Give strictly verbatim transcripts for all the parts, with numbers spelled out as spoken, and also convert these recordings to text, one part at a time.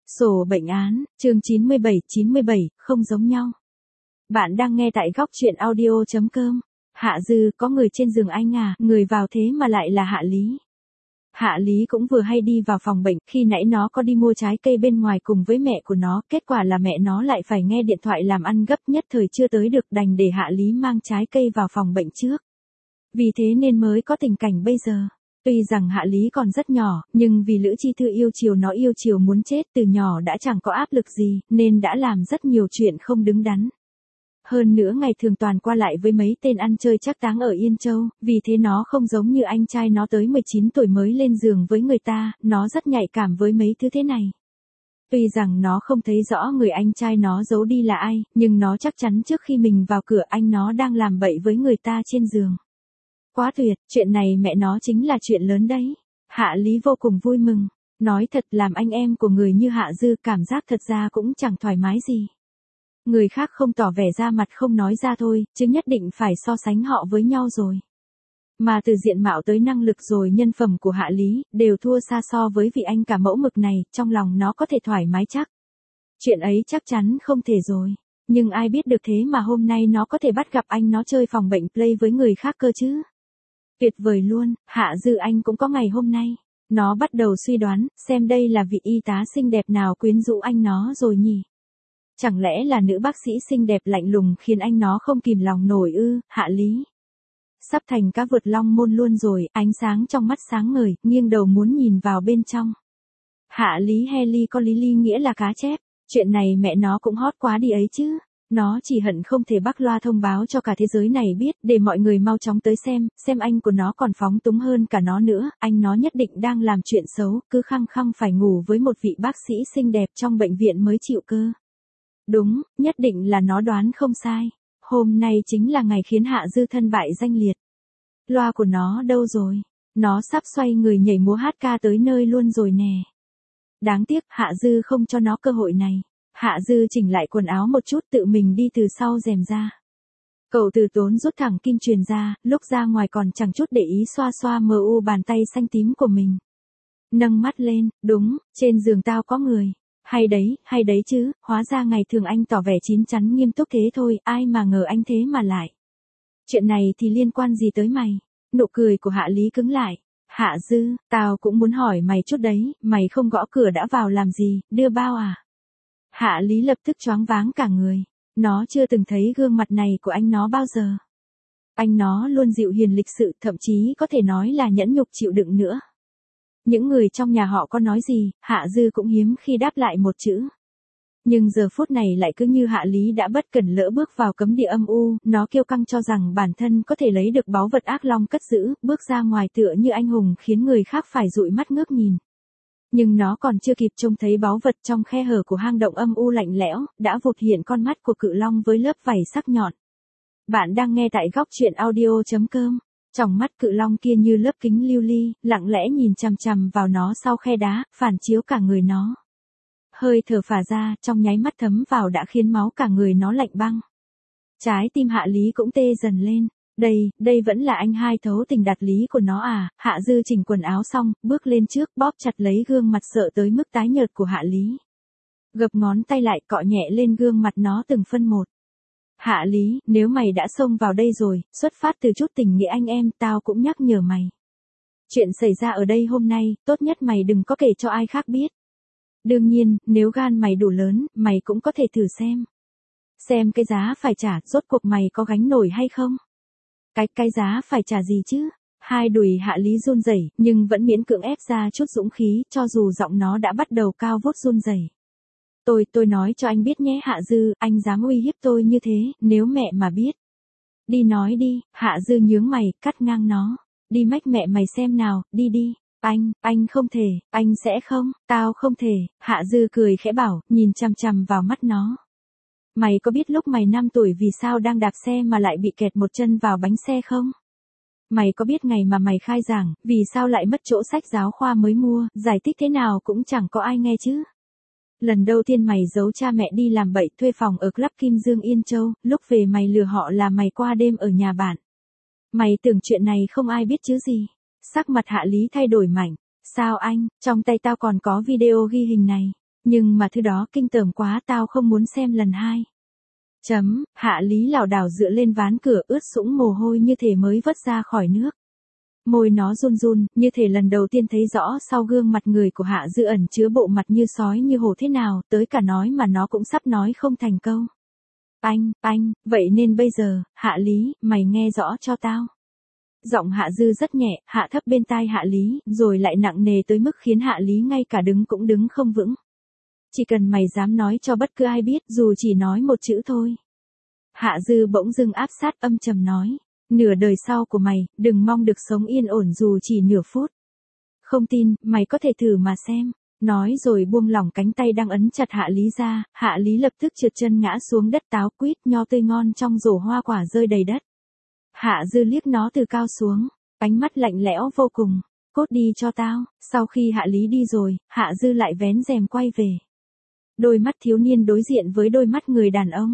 Sổ bệnh án, chương chín mươi bảy chín mươi bảy, không giống nhau. Bạn đang nghe tại góc truyện audio chấm com. Hạ Dư, có người trên giường anh à, người vào thế mà lại là Hạ Lý. Hạ Lý cũng vừa hay đi vào phòng bệnh, khi nãy nó có đi mua trái cây bên ngoài cùng với mẹ của nó, kết quả là mẹ nó lại phải nghe điện thoại làm ăn gấp, nhất thời chưa tới được, đành để Hạ Lý mang trái cây vào phòng bệnh trước. Vì thế nên mới có tình cảnh bây giờ. Tuy rằng Hạ Lý còn rất nhỏ, nhưng vì Lữ Chi Thư yêu chiều nó yêu chiều muốn chết, từ nhỏ đã chẳng có áp lực gì, nên đã làm rất nhiều chuyện không đứng đắn. Hơn nữa ngày thường toàn qua lại với mấy tên ăn chơi trác táng ở Yên Châu, vì thế nó không giống như anh trai nó tới mười chín tuổi mới lên giường với người ta, nó rất nhạy cảm với mấy thứ thế này. Tuy rằng nó không thấy rõ người anh trai nó giấu đi là ai, nhưng nó chắc chắn trước khi mình vào cửa anh nó đang làm bậy với người ta trên giường. Quá tuyệt, chuyện này mẹ nó chính là chuyện lớn đấy. Hạ Lý vô cùng vui mừng. Nói thật, làm anh em của người như Hạ Dư cảm giác thật ra cũng chẳng thoải mái gì. Người khác không tỏ vẻ ra mặt không nói ra thôi, chứ nhất định phải so sánh họ với nhau rồi. Mà từ diện mạo tới năng lực rồi nhân phẩm của Hạ Lý, đều thua xa so với vị anh cả mẫu mực này, trong lòng nó có thể thoải mái chắc. Chuyện ấy chắc chắn không thể rồi. Nhưng ai biết được thế mà hôm nay nó có thể bắt gặp anh nó chơi phòng bệnh play với người khác cơ chứ. Tuyệt vời luôn, Hạ Dư anh cũng có ngày hôm nay. Nó bắt đầu suy đoán, xem đây là vị y tá xinh đẹp nào quyến rũ anh nó rồi nhỉ. Chẳng lẽ là nữ bác sĩ xinh đẹp lạnh lùng khiến anh nó không kìm lòng nổi ư, Hạ Lý. Sắp thành cá vượt long môn luôn rồi, ánh sáng trong mắt sáng ngời, nghiêng đầu muốn nhìn vào bên trong. Hạ Lý Heli có lý ly nghĩa là cá chép, chuyện này mẹ nó cũng hot quá đi ấy chứ. Nó chỉ hận không thể bắc loa thông báo cho cả thế giới này biết, để mọi người mau chóng tới xem, xem anh của nó còn phóng túng hơn cả nó nữa, anh nó nhất định đang làm chuyện xấu, cứ khăng khăng phải ngủ với một vị bác sĩ xinh đẹp trong bệnh viện mới chịu cơ. Đúng, nhất định là nó đoán không sai. Hôm nay chính là ngày khiến Hạ Dư thân bại danh liệt. Loa của nó đâu rồi? Nó sắp xoay người nhảy múa hát ca tới nơi luôn rồi nè. Đáng tiếc, Hạ Dư không cho nó cơ hội này. Hạ Dư chỉnh lại quần áo một chút, tự mình đi từ sau rèm ra. Cậu Từ Tốn rút thẳng kim truyền ra, lúc ra ngoài còn chẳng chút để ý xoa xoa mờ u bàn tay xanh tím của mình. Nâng mắt lên, đúng, trên giường tao có người. Hay đấy, hay đấy chứ, hóa ra ngày thường anh tỏ vẻ chín chắn nghiêm túc thế thôi, ai mà ngờ anh thế mà lại. Chuyện này thì liên quan gì tới mày? Nụ cười của Hạ Lý cứng lại. Hạ Dư, tao cũng muốn hỏi mày chút đấy, mày không gõ cửa đã vào làm gì, đưa bao à? Hạ Lý lập tức choáng váng cả người. Nó chưa từng thấy gương mặt này của anh nó bao giờ. Anh nó luôn dịu hiền lịch sự, thậm chí có thể nói là nhẫn nhục chịu đựng nữa. Những người trong nhà họ có nói gì, Hạ Dư cũng hiếm khi đáp lại một chữ. Nhưng giờ phút này lại cứ như Hạ Lý đã bất cẩn lỡ bước vào cấm địa âm u, nó kiêu căng cho rằng bản thân có thể lấy được báu vật ác long cất giữ, bước ra ngoài tựa như anh hùng khiến người khác phải dụi mắt ngước nhìn. Nhưng nó còn chưa kịp trông thấy báu vật trong khe hở của hang động âm u lạnh lẽo, đã vụt hiện con mắt của cự long với lớp vảy sắc nhọn. Bạn đang nghe tại góc truyện audio chấm com. Trong mắt cự long kia như lớp kính lưu ly, lặng lẽ nhìn chằm chằm vào nó sau khe đá, phản chiếu cả người nó. Hơi thở phả ra, trong nháy mắt thấm vào đã khiến máu cả người nó lạnh băng. Trái tim Hạ Lý cũng tê dần lên. Đây, đây vẫn là anh hai thấu tình đạt lý của nó à? Hạ Dư chỉnh quần áo xong, bước lên trước, bóp chặt lấy gương mặt sợ tới mức tái nhợt của Hạ Lý. Gập ngón tay lại cọ nhẹ lên gương mặt nó từng phân một. Hạ Lý, nếu mày đã xông vào đây rồi, xuất phát từ chút tình nghĩa anh em, tao cũng nhắc nhở mày. Chuyện xảy ra ở đây hôm nay, tốt nhất mày đừng có kể cho ai khác biết. Đương nhiên, nếu gan mày đủ lớn, mày cũng có thể thử xem. Xem cái giá phải trả, rốt cuộc mày có gánh nổi hay không? Cái, cái giá phải trả gì chứ? Hai đùi Hạ Lý run rẩy, nhưng vẫn miễn cưỡng ép ra chút dũng khí, cho dù giọng nó đã bắt đầu cao vút run rẩy. Tôi, tôi nói cho anh biết nhé Hạ Dư, anh dám uy hiếp tôi như thế, nếu mẹ mà biết. Đi nói đi, Hạ Dư nhướng mày, cắt ngang nó. Đi mách mẹ mày xem nào, đi đi. Anh, anh không thể, anh sẽ không, tao không thể. Hạ Dư cười khẽ bảo, nhìn chằm chằm vào mắt nó. Mày có biết lúc mày năm tuổi vì sao đang đạp xe mà lại bị kẹt một chân vào bánh xe không? Mày có biết ngày mà mày khai giảng, vì sao lại mất chỗ sách giáo khoa mới mua, giải thích thế nào cũng chẳng có ai nghe chứ? Lần đầu tiên mày giấu cha mẹ đi làm bậy thuê phòng ở Club Kim Dương Yên Châu, lúc về mày lừa họ là mày qua đêm ở nhà bạn. Mày tưởng chuyện này không ai biết chứ gì? Sắc mặt Hạ Lý thay đổi mạnh. Sao anh, trong tay tao còn có video ghi hình này. Nhưng mà thứ đó kinh tởm quá, tao không muốn xem lần hai. Chấm, Hạ Lý lảo đảo dựa lên ván cửa ướt sũng mồ hôi như thể mới vớt ra khỏi nước. Môi nó run run, như thể lần đầu tiên thấy rõ sau gương mặt người của Hạ Dư ẩn chứa bộ mặt như sói như hổ thế nào, tới cả nói mà nó cũng sắp nói không thành câu. Anh, anh, vậy nên bây giờ, Hạ Lý, mày nghe rõ cho tao. Giọng Hạ Dư rất nhẹ, hạ thấp bên tai Hạ Lý, rồi lại nặng nề tới mức khiến Hạ Lý ngay cả đứng cũng đứng không vững. Chỉ cần mày dám nói cho bất cứ ai biết, dù chỉ nói một chữ thôi. Hạ Dư bỗng dưng áp sát âm trầm nói. Nửa đời sau của mày, đừng mong được sống yên ổn dù chỉ nửa phút. Không tin, mày có thể thử mà xem. Nói rồi buông lỏng cánh tay đang ấn chặt Hạ Lý ra, Hạ Lý lập tức trượt chân ngã xuống đất, táo quýt nho tươi ngon trong rổ hoa quả rơi đầy đất. Hạ Dư liếc nó từ cao xuống, ánh mắt lạnh lẽo vô cùng. Cốt đi cho tao. Sau khi Hạ Lý đi rồi, Hạ Dư lại vén rèm quay về. Đôi mắt thiếu niên đối diện với đôi mắt người đàn ông.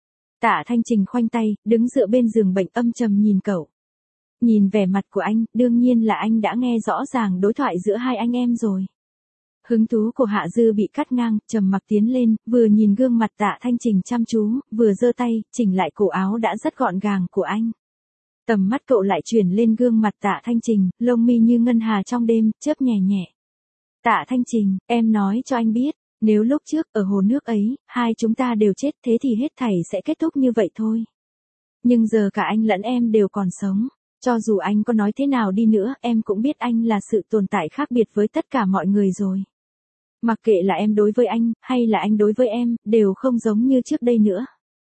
Tạ Thanh Trình khoanh tay, đứng dựa bên giường bệnh âm trầm nhìn cậu. Nhìn vẻ mặt của anh, đương nhiên là anh đã nghe rõ ràng đối thoại giữa hai anh em rồi. Hứng thú của Hạ Dư bị cắt ngang, trầm mặc tiến lên, vừa nhìn gương mặt Tạ Thanh Trình chăm chú, vừa giơ tay, chỉnh lại cổ áo đã rất gọn gàng của anh. Tầm mắt cậu lại chuyển lên gương mặt Tạ Thanh Trình, lông mi như ngân hà trong đêm, chớp nhẹ nhẹ. Tạ Thanh Trình, em nói cho anh biết. Nếu lúc trước, ở hồ nước ấy, hai chúng ta đều chết thế thì hết thảy sẽ kết thúc như vậy thôi. Nhưng giờ cả anh lẫn em đều còn sống. Cho dù anh có nói thế nào đi nữa, em cũng biết anh là sự tồn tại khác biệt với tất cả mọi người rồi. Mặc kệ là em đối với anh, hay là anh đối với em, đều không giống như trước đây nữa.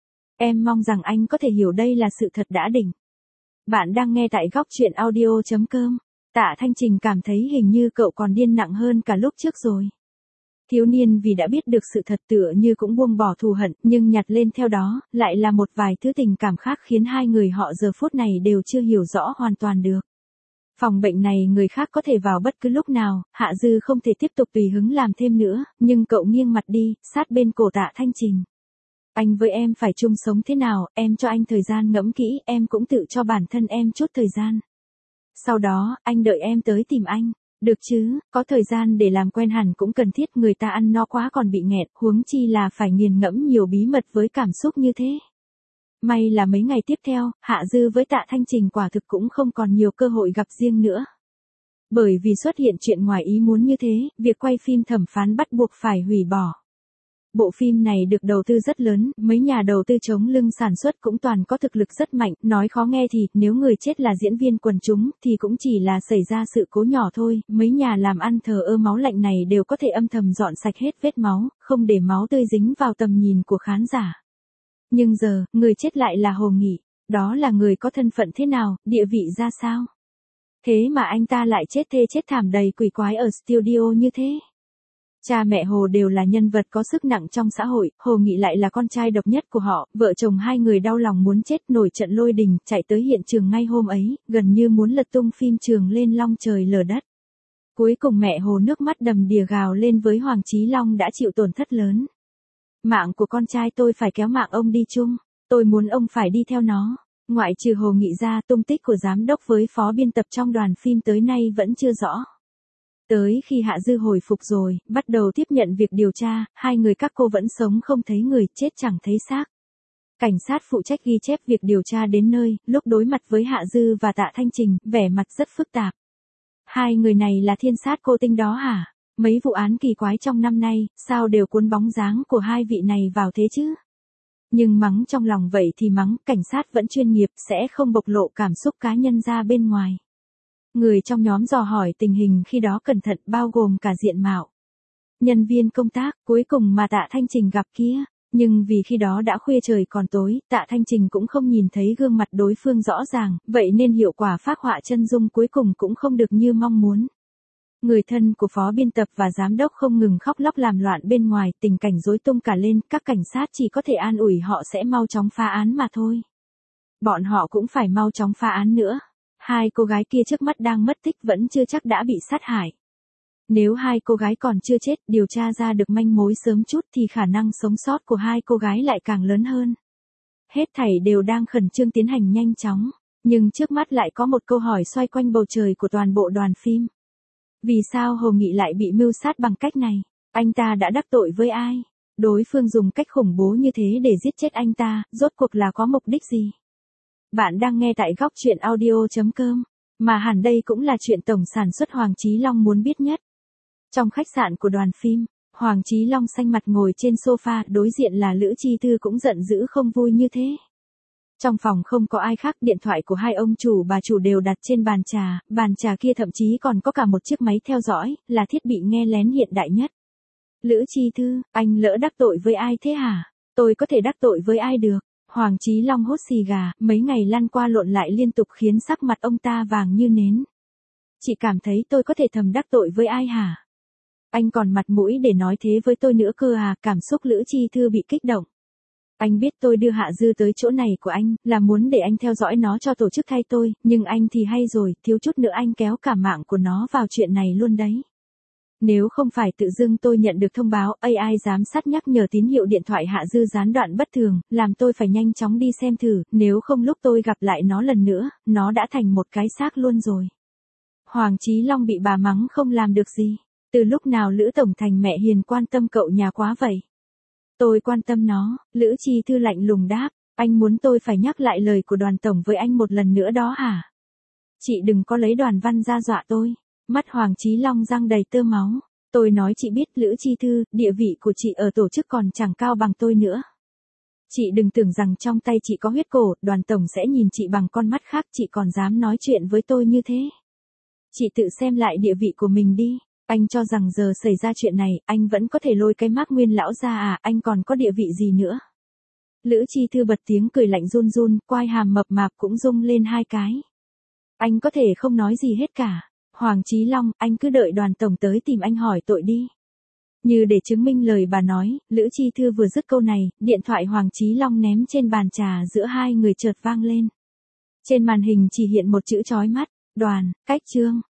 Em mong rằng anh có thể hiểu đây là sự thật đã định. Bạn đang nghe tại góc truyện audio chấm com. Tạ Thanh Trình cảm thấy hình như cậu còn điên nặng hơn cả lúc trước rồi. Thiếu niên vì đã biết được sự thật tựa như cũng buông bỏ thù hận, nhưng nhặt lên theo đó, lại là một vài thứ tình cảm khác khiến hai người họ giờ phút này đều chưa hiểu rõ hoàn toàn được. Phòng bệnh này người khác có thể vào bất cứ lúc nào, Hạ Dư không thể tiếp tục tùy hứng làm thêm nữa, nhưng cậu nghiêng mặt đi, sát bên cổ Tạ Thanh Trình. Anh với em phải chung sống thế nào, em cho anh thời gian ngẫm kỹ, em cũng tự cho bản thân em chút thời gian. Sau đó, anh đợi em tới tìm anh. Được chứ, có thời gian để làm quen hẳn cũng cần thiết, người ta ăn no quá còn bị nghẹt, huống chi là phải nghiền ngẫm nhiều bí mật với cảm xúc như thế. May là mấy ngày tiếp theo, Hạ Dư với Tạ Thanh Trình quả thực cũng không còn nhiều cơ hội gặp riêng nữa. Bởi vì xuất hiện chuyện ngoài ý muốn như thế, việc quay phim Thẩm Phán bắt buộc phải hủy bỏ. Bộ phim này được đầu tư rất lớn, mấy nhà đầu tư chống lưng sản xuất cũng toàn có thực lực rất mạnh, nói khó nghe thì, nếu người chết là diễn viên quần chúng, thì cũng chỉ là xảy ra sự cố nhỏ thôi, mấy nhà làm ăn thờ ơ máu lạnh này đều có thể âm thầm dọn sạch hết vết máu, không để máu tươi dính vào tầm nhìn của khán giả. Nhưng giờ, người chết lại là Hồ Nghị, đó là người có thân phận thế nào, địa vị ra sao? Thế mà anh ta lại chết thê chết thảm đầy quỷ quái ở studio như thế. Cha mẹ Hồ đều là nhân vật có sức nặng trong xã hội, Hồ Nghị lại là con trai độc nhất của họ, vợ chồng hai người đau lòng muốn chết, nổi trận lôi đình, chạy tới hiện trường ngay hôm ấy, gần như muốn lật tung phim trường lên long trời lở đất. Cuối cùng mẹ Hồ nước mắt đầm đìa gào lên với Hoàng Chí Long đã chịu tổn thất lớn. Mạng của con trai tôi phải kéo mạng ông đi chung, tôi muốn ông phải đi theo nó. Ngoại trừ Hồ Nghị ra, tung tích của giám đốc với phó biên tập trong đoàn phim tới nay vẫn chưa rõ. Tới khi Hạ Dư hồi phục rồi, bắt đầu tiếp nhận việc điều tra, hai người các cô vẫn sống không thấy người, chết chẳng thấy xác. Cảnh sát phụ trách ghi chép việc điều tra đến nơi, lúc đối mặt với Hạ Dư và Tạ Thanh Trình, vẻ mặt rất phức tạp. Hai người này là thiên sát cô tinh đó hả? Mấy vụ án kỳ quái trong năm nay, sao đều cuốn bóng dáng của hai vị này vào thế chứ? Nhưng mắng trong lòng vậy thì mắng, cảnh sát vẫn chuyên nghiệp, sẽ không bộc lộ cảm xúc cá nhân ra bên ngoài. Người trong nhóm dò hỏi tình hình khi đó cẩn thận, bao gồm cả diện mạo nhân viên công tác, cuối cùng mà Tạ Thanh Trình gặp kia. Nhưng vì khi đó đã khuya trời còn tối, Tạ Thanh Trình cũng không nhìn thấy gương mặt đối phương rõ ràng, vậy nên hiệu quả phác họa chân dung cuối cùng cũng không được như mong muốn. Người thân của phó biên tập và giám đốc không ngừng khóc lóc làm loạn bên ngoài, tình cảnh rối tung cả lên, các cảnh sát chỉ có thể an ủi họ sẽ mau chóng phá án mà thôi. Bọn họ cũng phải mau chóng phá án nữa. Hai cô gái kia trước mắt đang mất tích vẫn chưa chắc đã bị sát hại. Nếu hai cô gái còn chưa chết, điều tra ra được manh mối sớm chút thì khả năng sống sót của hai cô gái lại càng lớn hơn. Hết thảy đều đang khẩn trương tiến hành nhanh chóng, nhưng trước mắt lại có một câu hỏi xoay quanh bầu trời của toàn bộ đoàn phim. Vì sao Hồ Nghị lại bị mưu sát bằng cách này? Anh ta đã đắc tội với ai? Đối phương dùng cách khủng bố như thế để giết chết anh ta, rốt cuộc là có mục đích gì? Bạn đang nghe tại góc truyện audio chấm com, mà hẳn đây cũng là chuyện tổng sản xuất Hoàng Chí Long muốn biết nhất. Trong khách sạn của đoàn phim, Hoàng Chí Long xanh mặt ngồi trên sofa, đối diện là Lữ Chi Thư cũng giận dữ không vui như thế. Trong phòng không có ai khác, điện thoại của hai ông chủ bà chủ đều đặt trên bàn trà, bàn trà kia thậm chí còn có cả một chiếc máy theo dõi, là thiết bị nghe lén hiện đại nhất. Lữ Chi Thư, anh lỡ đắc tội với ai thế hả? Tôi có thể đắc tội với ai được? Hoàng Chí Long hút xì gà, mấy ngày lăn qua lộn lại liên tục khiến sắc mặt ông ta vàng như nến. Chị cảm thấy tôi có thể thầm đắc tội với ai hả? Anh còn mặt mũi để nói thế với tôi nữa cơ à? Cảm xúc Lữ Chi Thư bị kích động. Anh biết tôi đưa Hạ Dư tới chỗ này của anh, là muốn để anh theo dõi nó cho tổ chức thay tôi, nhưng anh thì hay rồi, thiếu chút nữa anh kéo cả mạng của nó vào chuyện này luôn đấy. Nếu không phải tự dưng tôi nhận được thông báo a i giám sát nhắc nhở tín hiệu điện thoại Hạ Dư gián đoạn bất thường, làm tôi phải nhanh chóng đi xem thử, nếu không lúc tôi gặp lại nó lần nữa, nó đã thành một cái xác luôn rồi. Hoàng Chí Long bị bà mắng không làm được gì. Từ lúc nào Lữ Tổng thành mẹ hiền quan tâm cậu nhà quá vậy? Tôi quan tâm nó, Lữ Chi Thư lạnh lùng đáp, anh muốn tôi phải nhắc lại lời của Đoàn Tổng với anh một lần nữa đó hả? Chị đừng có lấy Đoàn Văn ra dọa tôi. Mắt Hoàng Chí Long răng đầy tơ máu. Tôi nói chị biết Lữ Chi Thư, địa vị của chị ở tổ chức còn chẳng cao bằng tôi nữa. Chị đừng tưởng rằng trong tay chị có huyết cổ, Đoàn Tổng sẽ nhìn chị bằng con mắt khác, chị còn dám nói chuyện với tôi như thế. Chị tự xem lại địa vị của mình đi. Anh cho rằng giờ xảy ra chuyện này, anh vẫn có thể lôi cái mác Nguyên lão ra à, anh còn có địa vị gì nữa? Lữ Chi Thư bật tiếng cười lạnh run run, quai hàm mập mạp cũng rung lên hai cái. Anh có thể không nói gì hết cả. Hoàng Chí Long, anh cứ đợi Đoàn Tổng tới tìm anh hỏi tội đi. Như để chứng minh lời bà nói, Lữ Chi Thư vừa dứt câu này, điện thoại Hoàng Chí Long ném trên bàn trà giữa hai người chợt vang lên. Trên màn hình chỉ hiện một chữ chói mắt, Đoàn, Cách Trương.